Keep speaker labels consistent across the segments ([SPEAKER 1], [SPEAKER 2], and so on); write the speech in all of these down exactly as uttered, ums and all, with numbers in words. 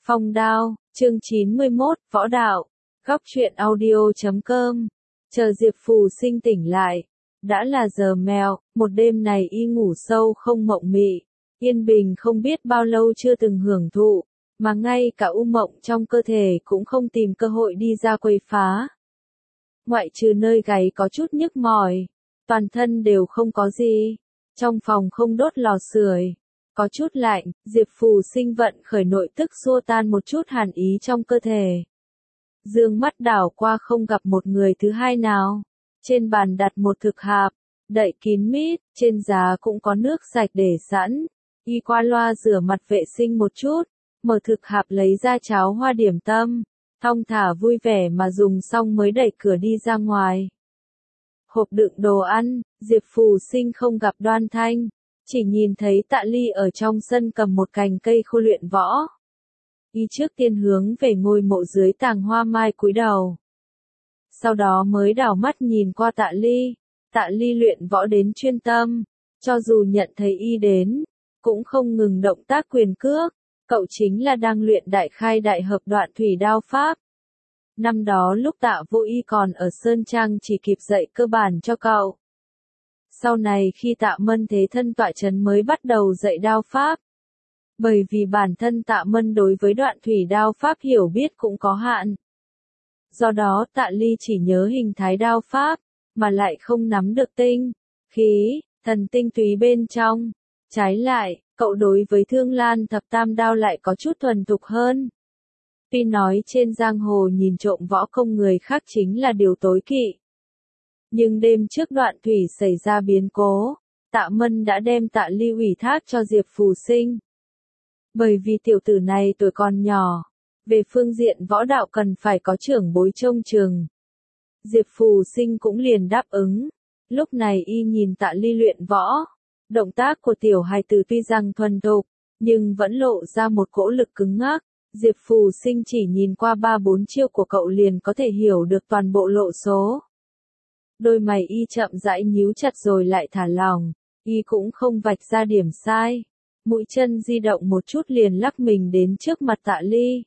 [SPEAKER 1] Phong đao, chương chín mươi mốt, võ đạo, góc truyện audio chấm com. Chờ Diệp Phù Sinh tỉnh lại. Đã là giờ mèo, một đêm này y ngủ sâu không mộng mị. Yên bình không biết bao lâu chưa từng hưởng thụ, mà ngay cả u mộng trong cơ thể cũng không tìm cơ hội đi ra quấy phá. Ngoại trừ nơi gáy có chút nhức mỏi, toàn thân đều không có gì. Trong phòng không đốt lò sưởi, có chút lạnh, Diệp Phù Sinh vận khởi nội tức xua tan một chút hàn ý trong cơ thể. Dương mắt đảo qua không gặp một người thứ hai nào. Trên bàn đặt một thực hạp, đậy kín mít, trên giá cũng có nước sạch để sẵn. Y qua loa rửa mặt vệ sinh một chút, mở thực hạp lấy ra cháo hoa điểm tâm, thong thả vui vẻ mà dùng xong mới đẩy cửa đi ra ngoài. Hộp đựng đồ ăn, Diệp Phù Sinh không gặp Đoan Thanh, chỉ nhìn thấy Tạ Ly ở trong sân cầm một cành cây khô luyện võ. Y trước tiên hướng về ngôi mộ dưới tàng hoa mai cúi đầu. Sau đó mới đảo mắt nhìn qua Tạ Ly. Tạ Ly luyện võ đến chuyên tâm, cho dù nhận thấy y đến, cũng không ngừng động tác quyền cước. Cậu chính là đang luyện đại khai đại hợp đoạn thủy đao pháp. Năm đó lúc Tạ Vô Y còn ở Sơn Trang chỉ kịp dạy cơ bản cho cậu. Sau này khi Tạ Mân thế thân tọa chấn mới bắt đầu dạy đao pháp. Bởi vì bản thân Tạ Mân đối với đoạn thủy đao pháp hiểu biết cũng có hạn. Do đó Tạ Ly chỉ nhớ hình thái đao pháp, mà lại không nắm được tinh, khí, thần tinh túy bên trong. Trái lại, cậu đối với Thương Lan thập tam đao lại có chút thuần thục hơn. Tuy nói trên giang hồ nhìn trộm võ công người khác chính là điều tối kỵ. Nhưng đêm trước đoạn thủy xảy ra biến cố, Tạ Mân đã đem Tạ Ly ủy thác cho Diệp Phù Sinh. Bởi vì tiểu tử này tuổi còn nhỏ, về phương diện võ đạo cần phải có trưởng bối trông chừng. Diệp Phù Sinh cũng liền đáp ứng. Lúc này y nhìn Tạ Ly luyện võ, động tác của tiểu hài tử tuy rằng thuần thục, nhưng vẫn lộ ra một cỗ lực cứng ngắc. Diệp Phù Sinh chỉ nhìn qua ba bốn chiêu của cậu liền có thể hiểu được toàn bộ lộ số. Đôi mày y chậm rãi nhíu chặt rồi lại thả lỏng, y cũng không vạch ra điểm sai. Mũi chân di động một chút liền lắc mình đến trước mặt Tạ Ly.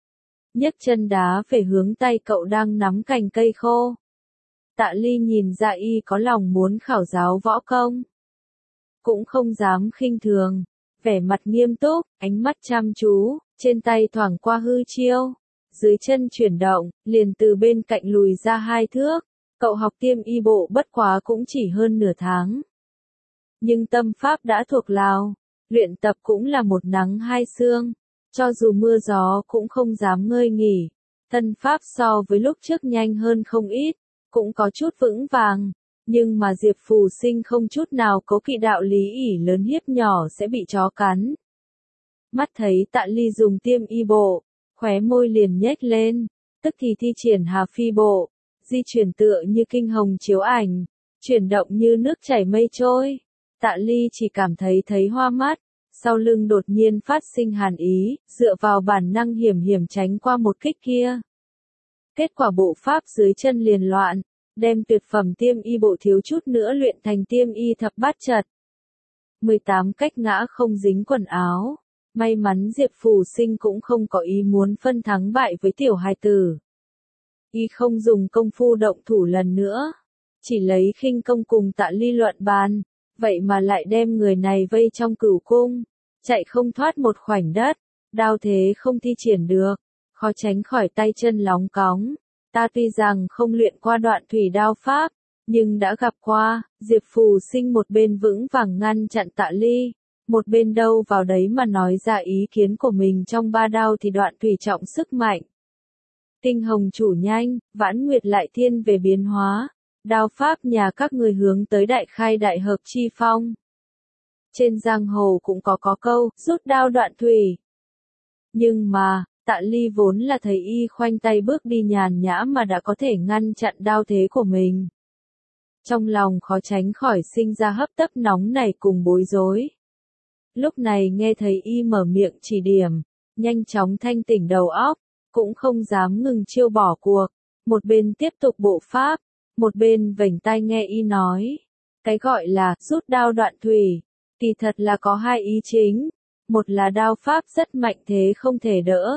[SPEAKER 1] Nhấc chân đá về hướng tay cậu đang nắm cành cây khô. Tạ Ly nhìn ra y có lòng muốn khảo giáo võ công. Cũng không dám khinh thường, vẻ mặt nghiêm túc, ánh mắt chăm chú, trên tay thoảng qua hư chiêu. Dưới chân chuyển động, liền từ bên cạnh lùi ra hai thước. Cậu học tiêm y bộ bất quá cũng chỉ hơn nửa tháng. Nhưng tâm pháp đã thuộc lào, luyện tập cũng là một nắng hai sương. Cho dù mưa gió cũng không dám ngơi nghỉ. Thân pháp so với lúc trước nhanh hơn không ít, cũng có chút vững vàng. Nhưng mà Diệp Phù Sinh không chút nào cố kỵ đạo lý ỷ lớn hiếp nhỏ sẽ bị chó cắn. Mắt thấy Tạ Ly dùng tiêm y bộ, khóe môi liền nhếch lên, tức thì thi triển Hà Phi bộ, di chuyển tựa như kinh hồng chiếu ảnh, chuyển động như nước chảy mây trôi. Tạ Ly chỉ cảm thấy thấy hoa mắt, sau lưng đột nhiên phát sinh hàn ý, dựa vào bản năng hiểm hiểm tránh qua một kích kia. Kết quả bộ pháp dưới chân liền loạn, đem tuyệt phẩm tiêm y bộ thiếu chút nữa luyện thành tiêm y thập bát chật. mười tám cách ngã không dính quần áo. May mắn Diệp Phù Sinh cũng không có ý muốn phân thắng bại với tiểu hài tử. Y không dùng công phu động thủ lần nữa, chỉ lấy khinh công cùng Tạ Ly luận bàn, vậy mà lại đem người này vây trong cửu cung, chạy không thoát một khoảnh đất, đao thế không thi triển được, khó tránh khỏi tay chân lóng cóng. Ta tuy rằng không luyện qua đoạn thủy đao pháp, nhưng đã gặp qua. Diệp Phù Sinh một bên vững vàng ngăn chặn Tạ Ly, một bên đâu vào đấy mà nói ra ý kiến của mình trong ba đao thì đoạn thủy trọng sức mạnh. Tinh hồng chủ nhanh, vãn nguyệt lại thiên về biến hóa. Đao pháp nhà các người hướng tới đại khai đại hợp chi phong. Trên giang hồ cũng có có câu, rút đao đoạn thủy. Nhưng mà, Tạ Ly vốn là thấy y khoanh tay bước đi nhàn nhã mà đã có thể ngăn chặn đao thế của mình. Trong lòng khó tránh khỏi sinh ra hấp tấp nóng nảy cùng bối rối. Lúc này nghe thấy y mở miệng chỉ điểm, nhanh chóng thanh tỉnh đầu óc, cũng không dám ngừng chiêu bỏ cuộc, một bên tiếp tục bộ pháp, một bên vểnh tai nghe y nói. Cái gọi là rút đao đoạn thủy, kỳ thật là có hai ý chính, một là đao pháp rất mạnh thế không thể đỡ,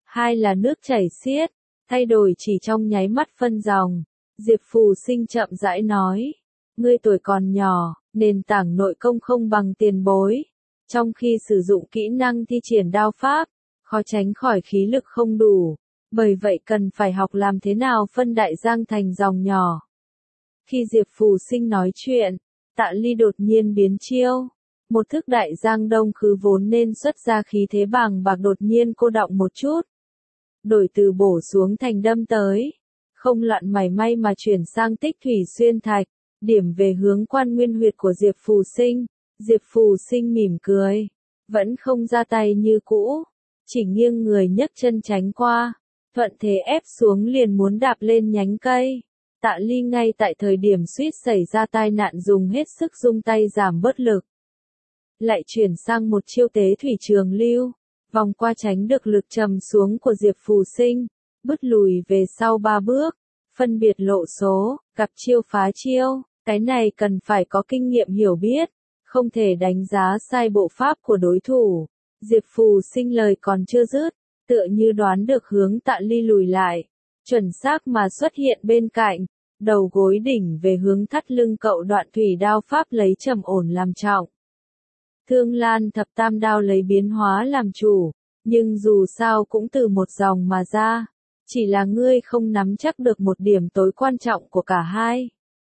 [SPEAKER 1] hai là nước chảy xiết, thay đổi chỉ trong nháy mắt phân dòng. Diệp Phù Sinh chậm rãi nói, ngươi tuổi còn nhỏ, nền tảng nội công không bằng tiền bối. Trong khi sử dụng kỹ năng thi triển đao pháp, khó tránh khỏi khí lực không đủ, bởi vậy cần phải học làm thế nào phân đại giang thành dòng nhỏ. Khi Diệp Phù Sinh nói chuyện, Tạ Ly đột nhiên biến chiêu. Một thức đại giang đông khứ vốn nên xuất ra khí thế bàng bạc đột nhiên cô đọng một chút. Đổi từ bổ xuống thành đâm tới. Không lặn mảy may mà chuyển sang tích thủy xuyên thạch, điểm về hướng quan nguyên huyệt của Diệp Phù Sinh. Diệp Phù Sinh mỉm cười, vẫn không ra tay như cũ, chỉ nghiêng người nhấc chân tránh qua, thuận thế ép xuống liền muốn đạp lên nhánh cây. Tạ Ly ngay tại thời điểm suýt xảy ra tai nạn dùng hết sức dung tay giảm bớt lực. Lại chuyển sang một chiêu tế thủy trường lưu, vòng qua tránh được lực trầm xuống của Diệp Phù Sinh, bứt lùi về sau ba bước, phân biệt lộ số, gặp chiêu phá chiêu, cái này cần phải có kinh nghiệm hiểu biết, không thể đánh giá sai bộ pháp của đối thủ. Diệp Phù Sinh lời còn chưa dứt, tựa như đoán được hướng Tạ Ly lùi lại, chuẩn xác mà xuất hiện bên cạnh, đầu gối đỉnh về hướng thắt lưng cậu đoạn thủy đao pháp lấy trầm ổn làm trọng. Thương Lan thập tam đao lấy biến hóa làm chủ, nhưng dù sao cũng từ một dòng mà ra, chỉ là ngươi không nắm chắc được một điểm tối quan trọng của cả hai.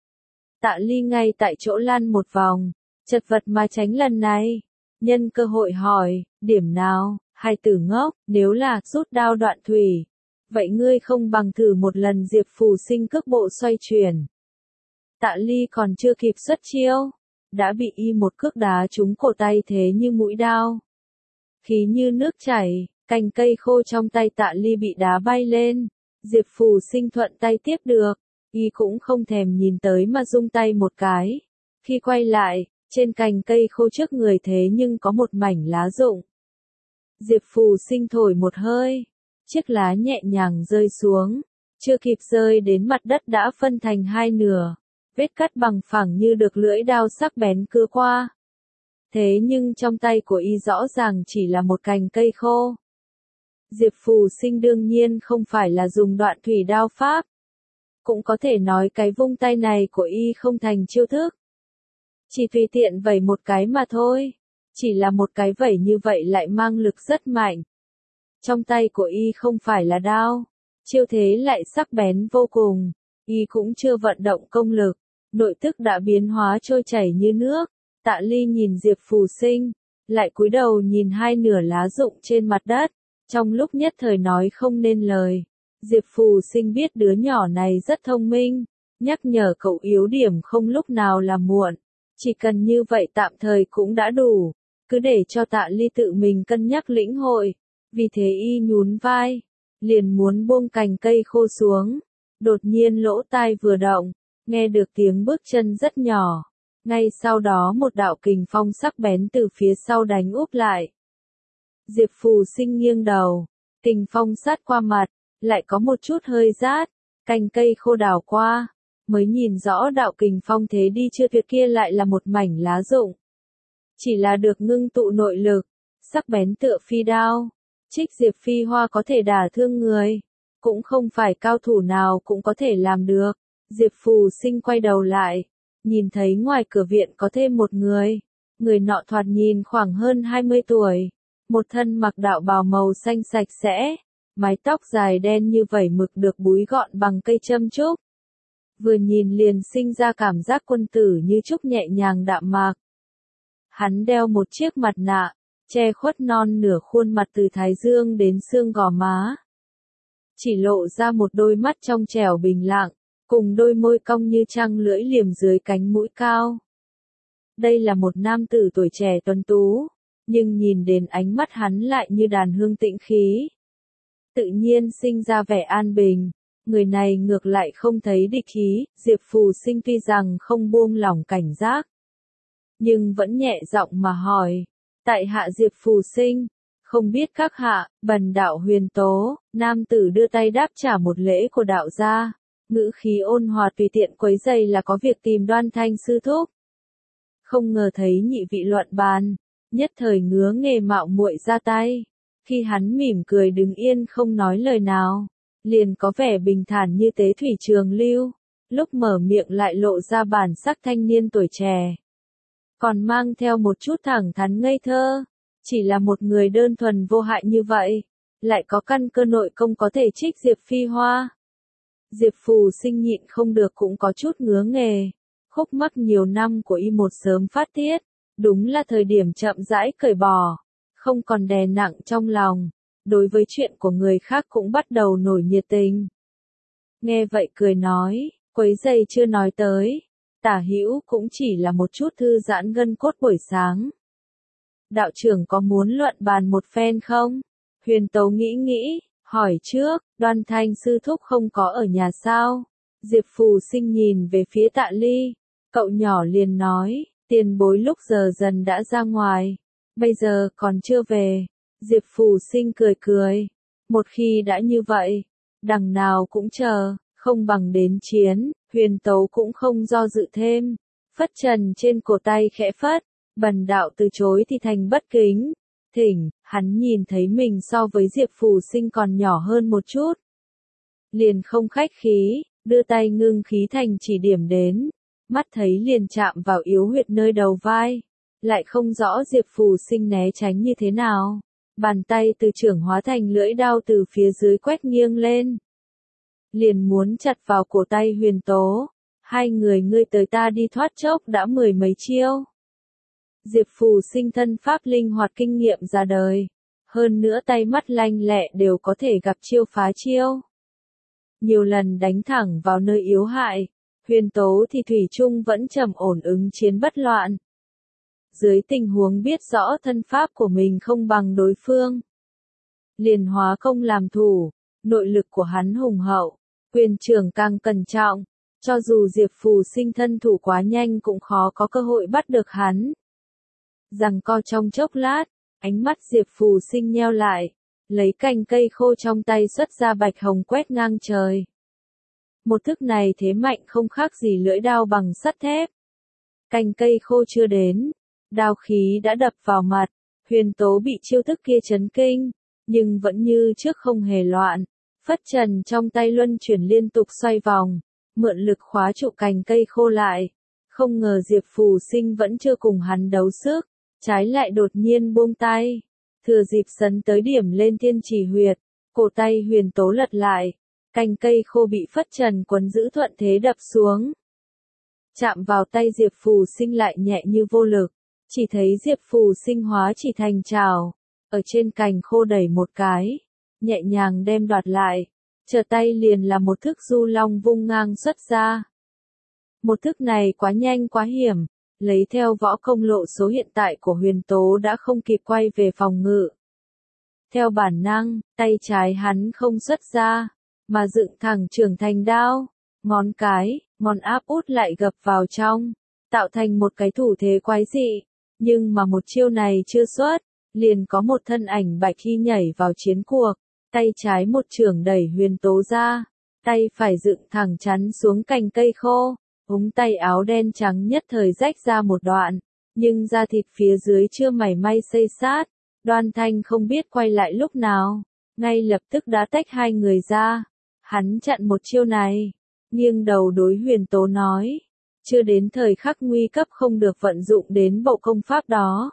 [SPEAKER 1] Tạ Ly ngay tại chỗ lăn một vòng, chật vật mà tránh lần này, nhân cơ hội hỏi, điểm nào, hai tử ngốc, nếu là rút đao đoạn thủy, vậy ngươi không bằng thử một lần. Diệp Phù Sinh cước bộ xoay chuyển. Tạ Ly còn chưa kịp xuất chiêu, đã bị y một cước đá trúng cổ tay thế như mũi đao. Khí như nước chảy, cành cây khô trong tay Tạ Ly bị đá bay lên, Diệp Phù Sinh thuận tay tiếp được, y cũng không thèm nhìn tới mà rung tay một cái. Khi quay lại, trên cành cây khô trước người thế nhưng có một mảnh lá rụng. Diệp Phù Sinh thổi một hơi, chiếc lá nhẹ nhàng rơi xuống, chưa kịp rơi đến mặt đất đã phân thành hai nửa, vết cắt bằng phẳng như được lưỡi đao sắc bén cưa qua. Thế nhưng trong tay của y rõ ràng chỉ là một cành cây khô. Diệp Phù Sinh đương nhiên không phải là dùng đoạn thủy đao pháp. Cũng có thể nói cái vung tay này của y không thành chiêu thức. Chỉ tùy tiện vẩy một cái mà thôi. Chỉ là một cái vẩy như vậy lại mang lực rất mạnh. Trong tay của y không phải là đao. Chiêu thế lại sắc bén vô cùng. Y cũng chưa vận động công lực. Nội tức đã biến hóa trôi chảy như nước. Tạ Ly nhìn Diệp Phù Sinh, lại cúi đầu nhìn hai nửa lá rụng trên mặt đất, trong lúc nhất thời nói không nên lời. Diệp Phù Sinh biết đứa nhỏ này rất thông minh, nhắc nhở cậu yếu điểm không lúc nào là muộn, chỉ cần như vậy tạm thời cũng đã đủ, cứ để cho Tạ Ly tự mình cân nhắc lĩnh hội. Vì thế y nhún vai, liền muốn buông cành cây khô xuống, đột nhiên lỗ tai vừa động, nghe được tiếng bước chân rất nhỏ. Ngay sau đó một đạo kình phong sắc bén từ phía sau đánh úp lại. Diệp Phù Sinh nghiêng đầu, kình phong sát qua mặt, lại có một chút hơi rát, cành cây khô đảo qua, mới nhìn rõ đạo kình phong thế đi chưa tuyệt kia lại là một mảnh lá rụng. Chỉ là được ngưng tụ nội lực, sắc bén tựa phi đao, trích diệp phi hoa có thể đả thương người, cũng không phải cao thủ nào cũng có thể làm được. Diệp Phù Sinh quay đầu lại, nhìn thấy ngoài cửa viện có thêm một người, người nọ thoạt nhìn khoảng hơn hai mươi tuổi, một thân mặc đạo bào màu xanh sạch sẽ, mái tóc dài đen như vẩy mực được búi gọn bằng cây châm trúc. Vừa nhìn liền sinh ra cảm giác quân tử như trúc nhẹ nhàng đạm mạc. Hắn đeo một chiếc mặt nạ, che khuất non nửa khuôn mặt từ thái dương đến xương gò má. Chỉ lộ ra một đôi mắt trong trẻo bình lặng, cùng đôi môi cong như trăng lưỡi liềm dưới cánh mũi cao. Đây là một nam tử tuổi trẻ tuấn tú, nhưng nhìn đến ánh mắt hắn lại như đàn hương tĩnh khí. Tự nhiên sinh ra vẻ an bình, người này ngược lại không thấy địch khí. Diệp Phù Sinh tuy rằng không buông lỏng cảnh giác, nhưng vẫn nhẹ giọng mà hỏi, tại hạ Diệp Phù Sinh, không biết các hạ, bần đạo Huyền Tố. Nam tử đưa tay đáp trả một lễ của đạo gia, ngữ khí ôn hòa tùy tiện quấy giày là có việc tìm Đoan Thanh sư thúc. Không ngờ thấy nhị vị luận bàn, nhất thời ngứa nghề mạo muội ra tay. Khi hắn mỉm cười đứng yên không nói lời nào, liền có vẻ bình thản như tế thủy trường lưu, lúc mở miệng lại lộ ra bản sắc thanh niên tuổi trẻ. Còn mang theo một chút thẳng thắn ngây thơ, chỉ là một người đơn thuần vô hại như vậy, lại có căn cơ nội công có thể trích Diệp Phi Hoa. Diệp Phù Sinh nhịn không được cũng có chút ngứa nghề, khúc mắc nhiều năm của y một sớm phát tiết, đúng là thời điểm chậm rãi cởi bỏ, không còn đè nặng trong lòng, đối với chuyện của người khác cũng bắt đầu nổi nhiệt tình. Nghe vậy cười nói, quấy giày chưa nói tới, Tả Hữu cũng chỉ là một chút thư giãn gân cốt buổi sáng. Đạo trưởng có muốn luận bàn một phen không? Huyền Tấu nghĩ nghĩ, hỏi trước, Đoan Thanh sư thúc không có ở nhà sao? Diệp Phù Sinh nhìn về phía Tạ Ly, cậu nhỏ liền nói, tiền bối lúc giờ dần đã ra ngoài, bây giờ còn chưa về. Diệp Phù Sinh cười cười, một khi đã như vậy, đằng nào cũng chờ, không bằng đến chiến. Huyền Tấu cũng không do dự thêm, phất trần trên cổ tay khẽ phất, bần đạo từ chối thì thành bất kính. Thỉnh, hắn nhìn thấy mình so với Diệp Phù Sinh còn nhỏ hơn một chút. Liền không khách khí, đưa tay ngưng khí thành chỉ điểm đến, mắt thấy liền chạm vào yếu huyệt nơi đầu vai, lại không rõ Diệp Phù Sinh né tránh như thế nào. Bàn tay từ trưởng hóa thành lưỡi đao từ phía dưới quét nghiêng lên, liền muốn chặt vào cổ tay Huyền Tố. Hai người ngươi tới ta đi thoát chốc đã mười mấy chiêu. Diệp Phù Sinh thân pháp linh hoạt kinh nghiệm ra đời, hơn nữa tay mắt lanh lẹ đều có thể gặp chiêu phá chiêu. Nhiều lần đánh thẳng vào nơi yếu hại, Huyền Tố thì thủy chung vẫn trầm ổn ứng chiến bất loạn. Dưới tình huống biết rõ thân pháp của mình không bằng đối phương, liền hóa công làm thủ, nội lực của hắn hùng hậu, quyền trưởng càng cẩn trọng, cho dù Diệp Phù Sinh thân thủ quá nhanh cũng khó có cơ hội bắt được hắn. Giằng co trong chốc lát, ánh mắt Diệp Phù Sinh nheo lại, lấy cành cây khô trong tay xuất ra bạch hồng quét ngang trời. Một thức này thế mạnh không khác gì lưỡi đao bằng sắt thép. Cành cây khô chưa đến, đao khí đã đập vào mặt, Huyền Tố bị chiêu thức kia chấn kinh, nhưng vẫn như trước không hề loạn, phất trần trong tay luân chuyển liên tục xoay vòng, mượn lực khóa trụ cành cây khô lại. Không ngờ Diệp Phù Sinh vẫn chưa cùng hắn đấu sức, trái lại đột nhiên buông tay, thừa dịp sấn tới điểm lên thiên chỉ huyệt, cổ tay Huyền Tố lật lại, cành cây khô bị phất trần quấn giữ thuận thế đập xuống. Chạm vào tay Diệp Phù Sinh lại nhẹ như vô lực, chỉ thấy Diệp Phù Sinh hóa chỉ thành trảo, ở trên cành khô đẩy một cái, nhẹ nhàng đem đoạt lại, trở tay liền là một thức du long vung ngang xuất ra. Một thức này quá nhanh quá hiểm, lấy theo võ công lộ số hiện tại của Huyền Tố đã không kịp quay về phòng ngự. Theo bản năng, tay trái hắn không xuất ra, mà dựng thẳng trưởng thành đao, ngón cái, ngón áp út lại gập vào trong, tạo thành một cái thủ thế quái dị, nhưng mà một chiêu này chưa xuất, liền có một thân ảnh bạch y nhảy vào chiến cuộc, tay trái một chưởng đẩy Huyền Tố ra, tay phải dựng thẳng chắn xuống cành cây khô, ống tay áo đen trắng nhất thời rách ra một đoạn, nhưng da thịt phía dưới chưa mảy may xây sát. Đoan Thanh không biết quay lại lúc nào, ngay lập tức đã tách hai người ra, hắn chặn một chiêu này, nghiêng đầu đối Huyền Tố nói, chưa đến thời khắc nguy cấp không được vận dụng đến bộ công pháp đó.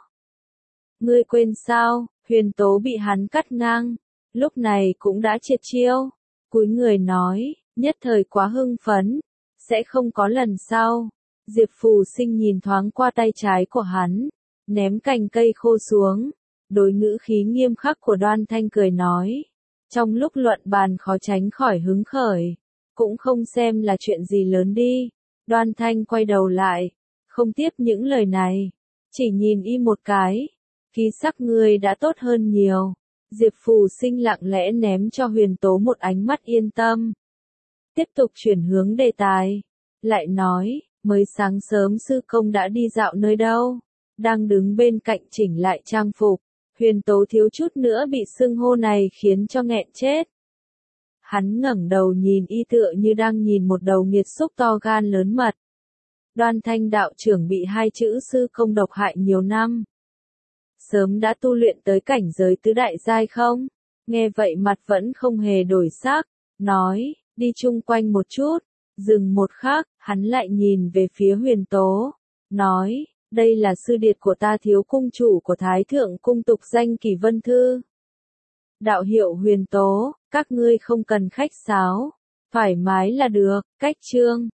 [SPEAKER 1] Ngươi quên sao? Huyền Tố bị hắn cắt ngang, lúc này cũng đã triệt chiêu, cúi người nói, nhất thời quá hưng phấn, sẽ không có lần sau. Diệp Phù Sinh nhìn thoáng qua tay trái của hắn, ném cành cây khô xuống, đối ngữ khí nghiêm khắc của Đoan Thanh cười nói, trong lúc luận bàn khó tránh khỏi hứng khởi, cũng không xem là chuyện gì lớn đi. Đoan Thanh quay đầu lại, không tiếp những lời này, chỉ nhìn y một cái, khí sắc ngươi đã tốt hơn nhiều. Diệp Phù Sinh lặng lẽ ném cho Huyền Tố một ánh mắt yên tâm. Tiếp tục chuyển hướng đề tài, lại nói, mới sáng sớm sư công đã đi dạo nơi đâu, đang đứng bên cạnh chỉnh lại trang phục. Huyền Tố thiếu chút nữa bị xưng hô này khiến cho nghẹn chết. Hắn ngẩng đầu nhìn y tựa như đang nhìn một đầu nghiệt xúc to gan lớn mật. Đoan Thanh đạo trưởng bị hai chữ sư công độc hại nhiều năm. sớm đã tu luyện tới cảnh giới tứ đại giai không? Nghe vậy mặt vẫn không hề đổi sắc, nói, đi chung quanh một chút, dừng một khắc, hắn lại nhìn về phía Huyền Tố, nói, đây là sư điệt của ta thiếu cung chủ của Thái Thượng cung tục danh Kỳ Vân Thư. Đạo hiệu Huyền Tố, các ngươi không cần khách sáo, thoải mái là được, cách chương.